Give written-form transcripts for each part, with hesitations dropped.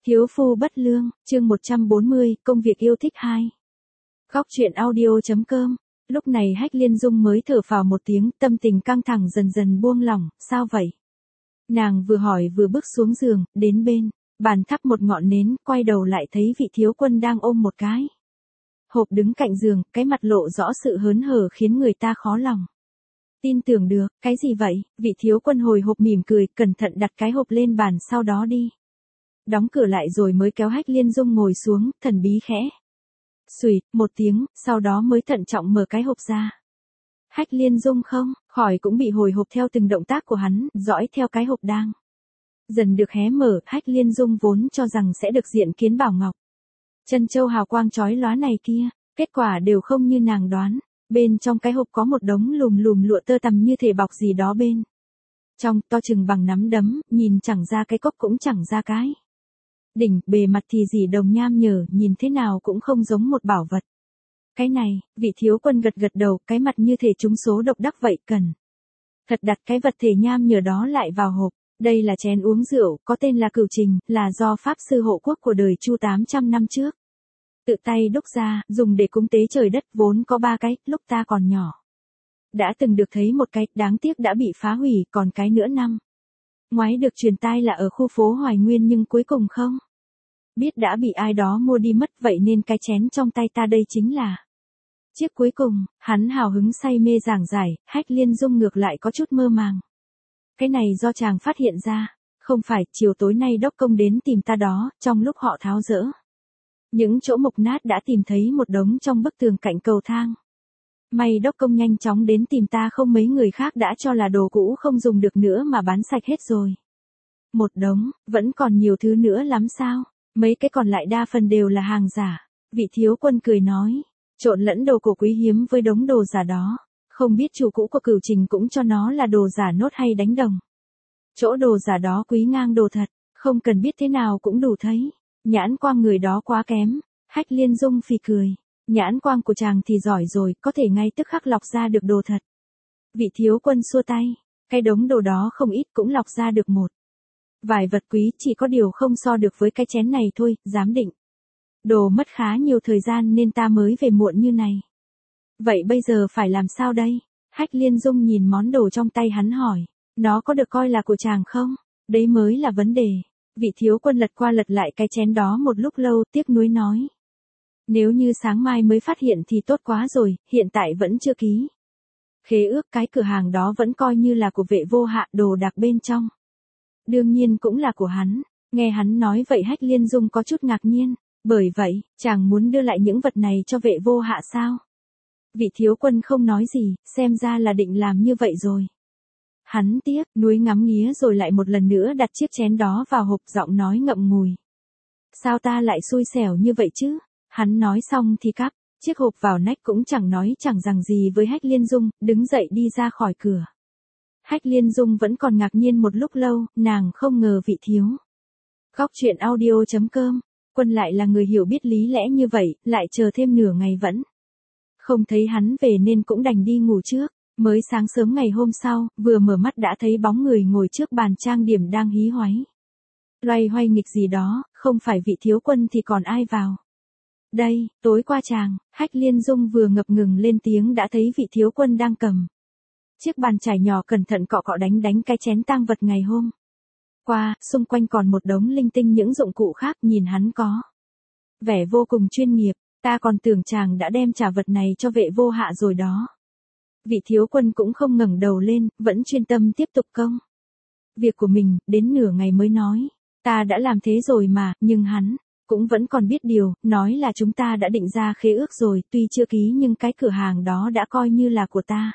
Thiếu phu bất lương, chương 140, công việc yêu thích 2. Góc truyện audio.com. Lúc này Hách Liên Dung mới thở phào một tiếng, tâm tình căng thẳng dần dần buông lỏng, sao vậy? Nàng vừa hỏi vừa bước xuống giường, đến bên bàn thắp một ngọn nến, quay đầu lại thấy vị thiếu quân đang ôm một cái hộp đứng cạnh giường, cái mặt lộ rõ sự hớn hở khiến người ta khó lòng tin tưởng được. Cái gì vậy? Vị thiếu quân hồi hộp mỉm cười, cẩn thận đặt cái hộp lên bàn, sau đó đi đóng cửa lại rồi mới kéo Hách Liên Dung ngồi xuống, thần bí khẽ xùy một tiếng, sau đó mới thận trọng mở cái hộp ra. Hách Liên Dung không khỏi cũng bị hồi hộp theo từng động tác của hắn, dõi theo cái hộp đang dần được hé mở. Hách Liên Dung vốn cho rằng sẽ được diện kiến bảo ngọc, chân châu hào quang chói lóa này kia, kết quả đều không như nàng đoán. Bên trong cái hộp có một đống lùm lụa tơ tằm như thể bọc gì đó bên trong, to chừng bằng nắm đấm, nhìn chẳng ra cái cốc cũng chẳng ra cái đỉnh, bề mặt thì dì đồng nham nhở, nhìn thế nào cũng không giống một bảo vật. Cái này, vị thiếu quân gật gật đầu, cái mặt như thể trúng số độc đắc vậy, cần thật đặt cái vật thể nham nhở đó lại vào hộp. Đây là chén uống rượu, có tên là Cửu Trình, là do Pháp sư hộ quốc của đời Chu 800 năm trước tự tay đúc ra, dùng để cúng tế trời đất, vốn có 3 cái, lúc ta còn nhỏ đã từng được thấy một cái, đáng tiếc đã bị phá hủy, còn cái nữa năm ngoái được truyền tai là ở khu phố Hoài Nguyên, nhưng cuối cùng không biết đã bị ai đó mua đi mất, vậy nên cái chén trong tay ta đây chính là chiếc cuối cùng. Hắn hào hứng say mê giảng giải, Hách Liên Dung ngược lại có chút mơ màng. Cái này do chàng phát hiện ra, không phải, chiều tối nay đốc công đến tìm ta đó, trong lúc họ tháo dỡ những chỗ mục nát đã tìm thấy một đống trong bức tường cạnh cầu thang. May đốc công nhanh chóng đến tìm ta, không mấy người khác đã cho là đồ cũ không dùng được nữa mà bán sạch hết rồi. Một đống, vẫn còn nhiều thứ nữa lắm sao? Mấy cái còn lại đa phần đều là hàng giả. Vị thiếu quân cười nói, trộn lẫn đồ cổ quý hiếm với đống đồ giả đó. Không biết chủ cũ của Cửu Trình cũng cho nó là đồ giả nốt hay đánh đồng. Chỗ đồ giả đó quý ngang đồ thật, không cần biết thế nào cũng đủ thấy. Nhãn quang người đó quá kém. Hách Liên Dung phì cười. Nhãn quang của chàng thì giỏi rồi, có thể ngay tức khắc lọc ra được đồ thật. Vị thiếu quân xua tay, cái đống đồ đó không ít, cũng lọc ra được một vài vật quý, chỉ có điều không so được với cái chén này thôi. Giám định đồ mất khá nhiều thời gian nên ta mới về muộn như này. Vậy bây giờ phải làm sao đây? Hách Liên Dung nhìn món đồ trong tay hắn hỏi, nó có được coi là của chàng không? Đấy mới là vấn đề. Vị thiếu quân lật qua lật lại cái chén đó một lúc lâu, tiếc nuối nói, nếu như sáng mai mới phát hiện thì tốt quá rồi, hiện tại vẫn chưa ký khế ước, cái cửa hàng đó vẫn coi như là của Vệ Vô Hạ, đồ đạc bên trong đương nhiên cũng là của hắn. Nghe hắn nói vậy Hách Liên Dung có chút ngạc nhiên, bởi vậy, chàng muốn đưa lại những vật này cho Vệ Vô Hạ sao? Vị thiếu quân không nói gì, xem ra là định làm như vậy rồi. Hắn tiếc nuối ngắm nghía rồi lại một lần nữa đặt chiếc chén đó vào hộp, giọng nói ngậm ngùi. Sao ta lại xui xẻo như vậy chứ? Hắn nói xong thì cắp chiếc hộp vào nách, cũng chẳng nói chẳng rằng gì với Hách Liên Dung, đứng dậy đi ra khỏi cửa. Hách Liên Dung vẫn còn ngạc nhiên một lúc lâu, nàng không ngờ vị thiếu góc truyện audio.com quân lại là người hiểu biết lý lẽ như vậy, lại chờ thêm nửa ngày vẫn không thấy hắn về nên cũng đành đi ngủ trước. Mới sáng sớm ngày hôm sau, vừa mở mắt đã thấy bóng người ngồi trước bàn trang điểm đang hí hoáy loay hoay nghịch gì đó, không phải vị thiếu quân thì còn ai vào đây? Tối qua chàng. Hách Liên Dung vừa ngập ngừng lên tiếng đã thấy vị thiếu quân đang cầm chiếc bàn chải nhỏ cẩn thận cọ cọ đánh cái chén tang vật ngày hôm qua, xung quanh còn một đống linh tinh những dụng cụ khác, nhìn hắn có vẻ vô cùng chuyên nghiệp. Ta còn tưởng chàng đã đem trả vật này cho Vệ Vô Hạ rồi đó. Vị thiếu quân cũng không ngẩng đầu lên, vẫn chuyên tâm tiếp tục công việc của mình, đến nửa ngày mới nói, ta đã làm thế rồi mà, nhưng hắn cũng vẫn còn biết điều, nói là chúng ta đã định ra khế ước rồi, tuy chưa ký nhưng cái cửa hàng đó đã coi như là của ta.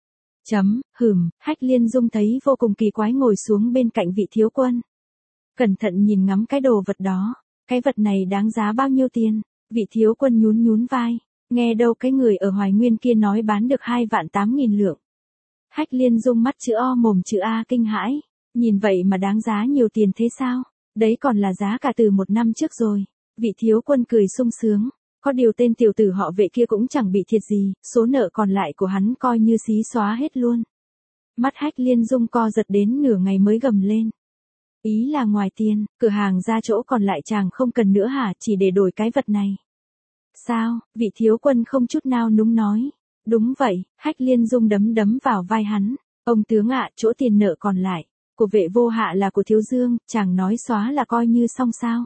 Hách Liên Dung thấy vô cùng kỳ quái, ngồi xuống bên cạnh vị thiếu quân, cẩn thận nhìn ngắm cái đồ vật đó. Cái vật này đáng giá bao nhiêu tiền? Vị thiếu quân nhún vai, nghe đâu cái người ở Hoài Nguyên kia nói bán được 2.800.000 lượng. Hách Liên Dung mắt chữ O mồm chữ A kinh hãi, nhìn vậy mà đáng giá nhiều tiền thế sao? Đấy còn là giá cả từ 1 năm trước rồi. Vị thiếu quân cười sung sướng, có điều tên tiểu tử họ Vệ kia cũng chẳng bị thiệt gì, số nợ còn lại của hắn coi như xí xóa hết luôn. Mắt Hách Liên Dung co giật đến nửa ngày mới gầm lên, Ý là ngoài tiền, cửa hàng ra chỗ còn lại chàng không cần nữa hả, chỉ để đổi cái vật này. Sao, vị thiếu quân không chút nào núng nói. Đúng vậy, Hách Liên Dung đấm đấm vào vai hắn. Ông tướng ạ, chỗ tiền nợ còn lại, của Vệ Vô Hạ là của Thiếu Dương, chàng nói xóa là coi như xong sao.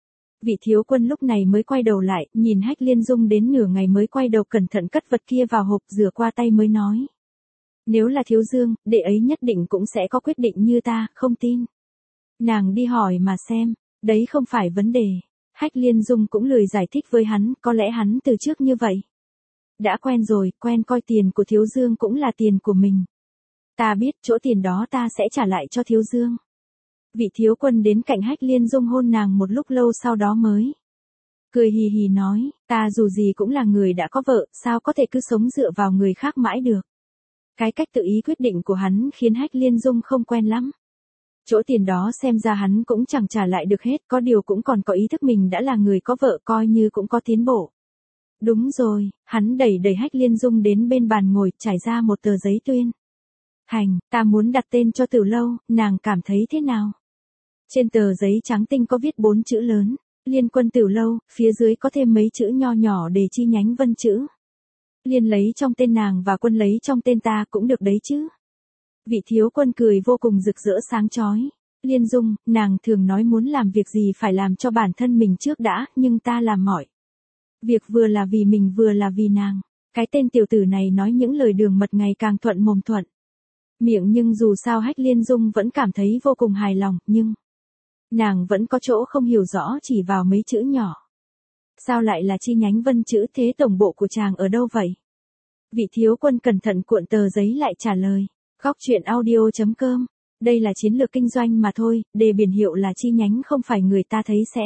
Vị thiếu quân lúc này mới quay đầu lại, nhìn Hách Liên Dung đến nửa ngày mới quay đầu cẩn thận cất vật kia vào hộp rửa qua tay mới nói. Nếu là Thiếu Dương, đệ ấy nhất định cũng sẽ có quyết định như ta, không tin. Nàng đi hỏi mà xem, đấy không phải vấn đề. Hách Liên Dung cũng lười giải thích với hắn, có lẽ hắn từ trước như vậy. Đã quen rồi, quen coi tiền của Thiếu Dương cũng là tiền của mình. Ta biết chỗ tiền đó ta sẽ trả lại cho Thiếu Dương. Vị thiếu quân đến cạnh Hách Liên Dung hôn nàng một lúc lâu sau đó mới cười hì hì nói, ta dù gì cũng là người đã có vợ, sao có thể cứ sống dựa vào người khác mãi được. Cái cách tự ý quyết định của hắn khiến Hách Liên Dung không quen lắm. Chỗ tiền đó xem ra hắn cũng chẳng trả lại được hết, có điều cũng còn có ý thức mình đã là người có vợ coi như cũng có tiến bộ. Đúng rồi, hắn đẩy Hách Liên Dung đến bên bàn ngồi, trải ra một tờ giấy tuyên. Hành, ta muốn đặt tên cho Tử Lâu, nàng cảm thấy thế nào? Trên tờ giấy trắng tinh có viết 4 chữ lớn, Liên Quân Tử Lâu, phía dưới có thêm mấy chữ nho nhỏ để chi nhánh vân chữ. Liên lấy trong tên nàng và Quân lấy trong tên ta cũng được đấy chứ. Vị thiếu quân cười vô cùng rực rỡ sáng chói. Liên Dung, nàng thường nói muốn làm việc gì phải làm cho bản thân mình trước đã, nhưng ta làm mọi việc vừa là vì mình vừa là vì nàng. Cái tên tiểu tử này nói những lời đường mật ngày càng thuận mồm thuận miệng, nhưng dù sao Hách Liên Dung vẫn cảm thấy vô cùng hài lòng, nhưng nàng vẫn có chỗ không hiểu rõ chỉ vào mấy chữ nhỏ. Sao lại là chi nhánh vân chữ, thế tổng bộ của chàng ở đâu vậy? Vị thiếu quân cẩn thận cuộn tờ giấy lại trả lời. Góc truyện audio.com. Đây là chiến lược kinh doanh mà thôi, đề biển hiệu là chi nhánh không phải người ta thấy sẽ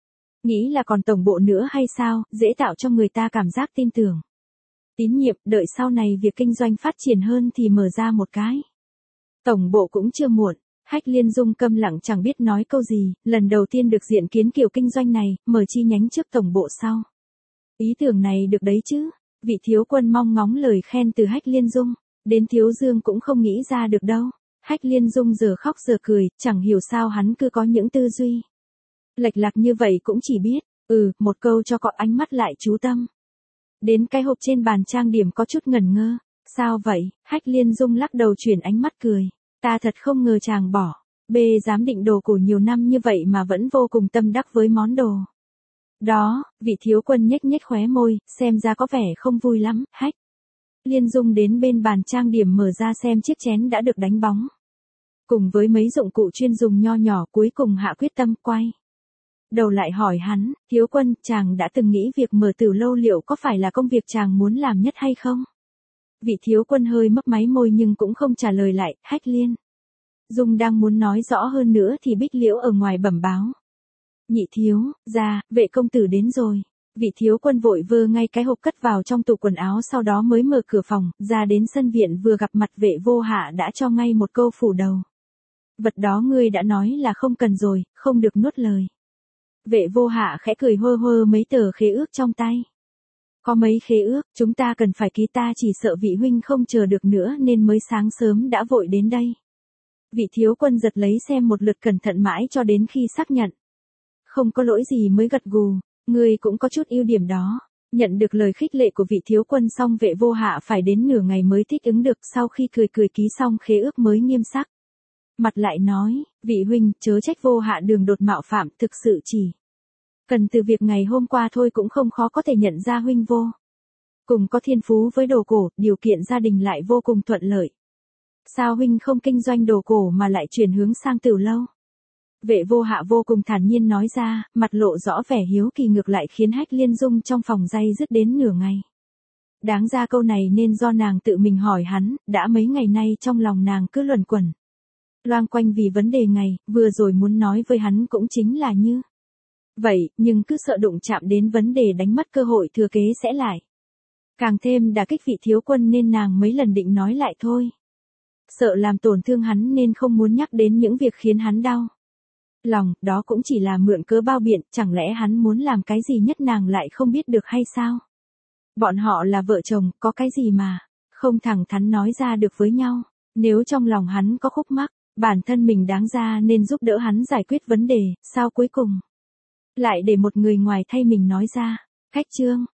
nghĩ là còn tổng bộ nữa hay sao, dễ tạo cho người ta cảm giác tin tưởng, tín nhiệm, đợi sau này việc kinh doanh phát triển hơn thì mở ra một cái tổng bộ cũng chưa muộn. Hách Liên Dung câm lặng chẳng biết nói câu gì, lần đầu tiên được diện kiến kiểu kinh doanh này, mở chi nhánh trước tổng bộ sau. Ý tưởng này được đấy chứ, vị thiếu quân mong ngóng lời khen từ Hách Liên Dung, đến Thiếu Dương cũng không nghĩ ra được đâu. Hách Liên Dung giờ khóc giờ cười, chẳng hiểu sao hắn cứ có những tư duy lệch lạc như vậy, cũng chỉ biết, một câu cho cọ ánh mắt lại chú tâm. Đến cái hộp trên bàn trang điểm có chút ngẩn ngơ, sao vậy? Hách Liên Dung lắc đầu chuyển ánh mắt cười. Ta thật không ngờ chàng bỏ bê giám định đồ cổ nhiều năm như vậy mà vẫn vô cùng tâm đắc với món đồ đó. Vị thiếu quân nhếch nhếch khóe môi, xem ra có vẻ không vui lắm. Hách Liên Dung đến bên bàn trang điểm mở ra xem chiếc chén đã được đánh bóng, cùng với mấy dụng cụ chuyên dùng nho nhỏ, cuối cùng hạ quyết tâm quay đầu lại hỏi hắn, thiếu quân, chàng đã từng nghĩ việc mở Tử Lâu liệu có phải là công việc chàng muốn làm nhất hay không? Vị thiếu quân hơi mấp máy môi nhưng cũng không trả lời lại. Hách Liên Dung đang muốn nói rõ hơn nữa thì Bích Liễu ở ngoài bẩm báo. Nhị thiếu gia, Vệ công tử đến rồi. Vị thiếu quân vội vơ ngay cái hộp cất vào trong tủ quần áo, sau đó mới mở cửa phòng, ra đến sân viện vừa gặp mặt Vệ Vô Hạ đã cho ngay một câu phủ đầu. Vật đó ngươi đã nói là không cần rồi, không được nuốt lời. Vệ Vô Hạ khẽ cười hơ hơ mấy tờ khế ước trong tay. Có mấy khế ước, chúng ta cần phải ký, ta chỉ sợ vị huynh không chờ được nữa nên mới sáng sớm đã vội đến đây. Vị thiếu quân giật lấy xem một lượt cẩn thận mãi cho đến khi xác nhận không có lỗi gì mới gật gù. Ngươi cũng có chút ưu điểm đó. Nhận được lời khích lệ của vị thiếu quân xong, Vệ Vô Hạ phải đến nửa ngày mới thích ứng được, sau khi cười ký xong khế ước mới nghiêm sắc mặt lại nói, vị huynh chớ trách Vô Hạ đường đột mạo phạm, thực sự chỉ cần từ việc ngày hôm qua thôi cũng không khó có thể nhận ra huynh vô cùng có thiên phú với đồ cổ, điều kiện gia đình lại vô cùng thuận lợi. Sao huynh không kinh doanh đồ cổ mà lại chuyển hướng sang Tử Lâu? Vệ Vô Hạ vô cùng thản nhiên nói ra, mặt lộ rõ vẻ hiếu kỳ, ngược lại khiến Hách Liên Dung trong phòng day dứt đến nửa ngày. Đáng ra câu này nên do nàng tự mình hỏi hắn, đã mấy ngày nay trong lòng nàng cứ luẩn quẩn loang quanh vì vấn đề ngày vừa rồi muốn nói với hắn cũng chính là như vậy, nhưng cứ sợ đụng chạm đến vấn đề đánh mất cơ hội thừa kế sẽ lại càng thêm đả kích vị thiếu quân, nên nàng mấy lần định nói lại thôi. Sợ làm tổn thương hắn nên không muốn nhắc đến những việc khiến hắn đau lòng, đó cũng chỉ là mượn cớ bao biện, chẳng lẽ hắn muốn làm cái gì nhất nàng lại không biết được hay sao? Bọn họ là vợ chồng, có cái gì mà không thẳng thắn nói ra được với nhau? Nếu trong lòng hắn có khúc mắc, Bản thân mình đáng ra nên giúp đỡ hắn giải quyết vấn đề, sao cuối cùng lại để một người ngoài thay mình nói ra. Khách Trương,